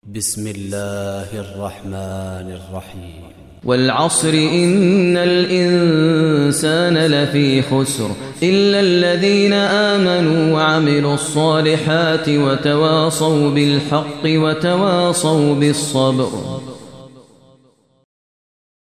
بسم الله الرحمن الرحيم والعصر إن الإنسان لفي خسر إلا الذين آمنوا وعملوا الصالحات وتواصوا بالحق وتواصوا بالصبر.